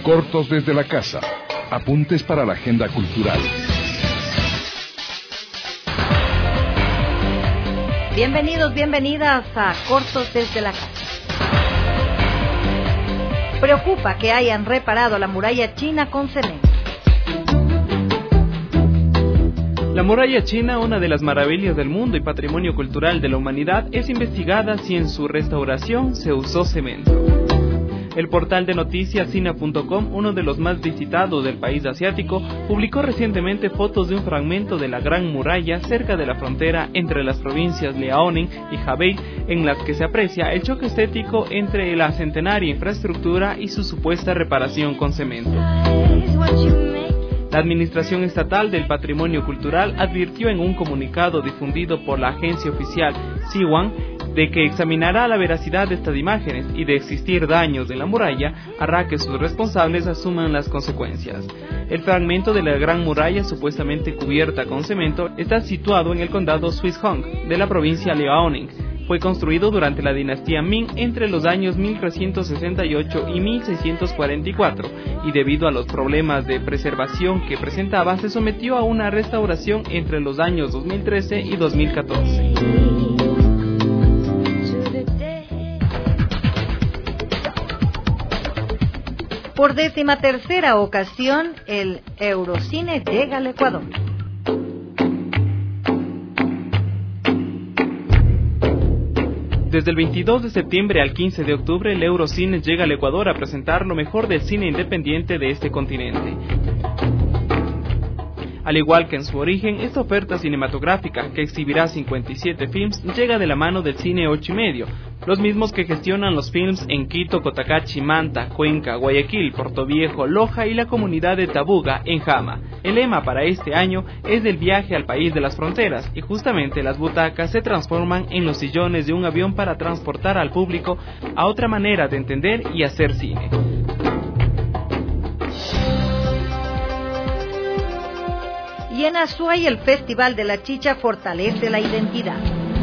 Cortos desde la casa. Apuntes para la agenda cultural. Bienvenidos, bienvenidas a Cortos desde la casa. Preocupa que hayan reparado la muralla china con cemento. La muralla china, una de las maravillas del mundo y patrimonio cultural de la humanidad, es investigada si en su restauración se usó cemento. El portal de noticias Sina.com, uno de los más visitados del país asiático, publicó recientemente fotos de un fragmento de la Gran Muralla cerca de la frontera entre las provincias Liaoning y Hebei, en las que se aprecia el choque estético entre la centenaria infraestructura y su supuesta reparación con cemento. La Administración Estatal del Patrimonio Cultural advirtió en un comunicado difundido por la agencia oficial Xinhua de que examinará la veracidad de estas imágenes y de existir daños en la muralla, hará que sus responsables asuman las consecuencias. El fragmento de la Gran Muralla supuestamente cubierta con cemento está situado en el condado Swissong de la provincia Liaoning. Fue construido durante la dinastía Ming entre los años 1368 y 1644 y debido a los problemas de preservación que presentaba se sometió a una restauración entre los años 2013 y 2014. Por 13ª ocasión, el Eurocine llega al Ecuador. Desde el 22 de septiembre al 15 de octubre, el Eurocine llega al Ecuador a presentar lo mejor del cine independiente de este continente. Al igual que en su origen, esta oferta cinematográfica, que exhibirá 57 films, llega de la mano del Cine 8+, los mismos que gestionan los films en Quito, Cotacachi, Manta, Cuenca, Guayaquil, Portoviejo, Loja y la comunidad de Tabuga, en Jama. El lema para este año es del viaje al país de las fronteras, y justamente las butacas se transforman en los sillones de un avión para transportar al público a otra manera de entender y hacer cine. Y en Azuay el Festival de la Chicha fortalece la identidad.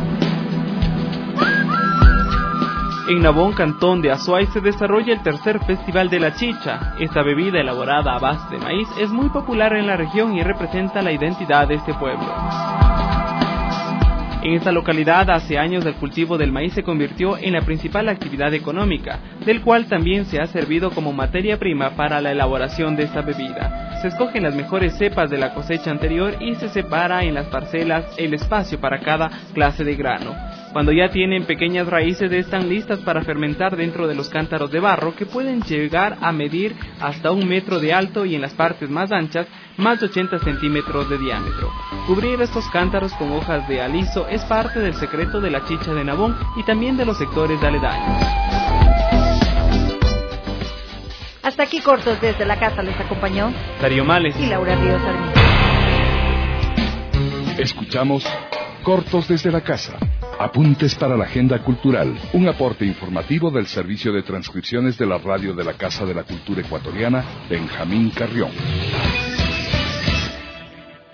En Nabón, cantón de Azuay, se desarrolla el tercer Festival de la Chicha. Esta bebida elaborada a base de maíz es muy popular en la región y representa la identidad de este pueblo. En esta localidad, hace años el cultivo del maíz se convirtió en la principal actividad económica, del cual también se ha servido como materia prima para la elaboración de esta bebida. Se escogen las mejores cepas de la cosecha anterior y se separa en las parcelas el espacio para cada clase de grano. Cuando ya tienen pequeñas raíces, están listas para fermentar dentro de los cántaros de barro que pueden llegar a medir hasta 1 metro de alto y en las partes más anchas, más de 80 centímetros de diámetro. Cubrir estos cántaros con hojas de aliso es parte del secreto de la chicha de Nabón y también de los sectores aledaños. Hasta aquí Cortos desde la casa les acompañó Darío Males y Laura Ríos Sarmiento. Escuchamos Cortos desde la casa. Apuntes para la agenda cultural. Un aporte informativo del Servicio de Transcripciones de la Radio de la Casa de la Cultura Ecuatoriana, Benjamín Carrión.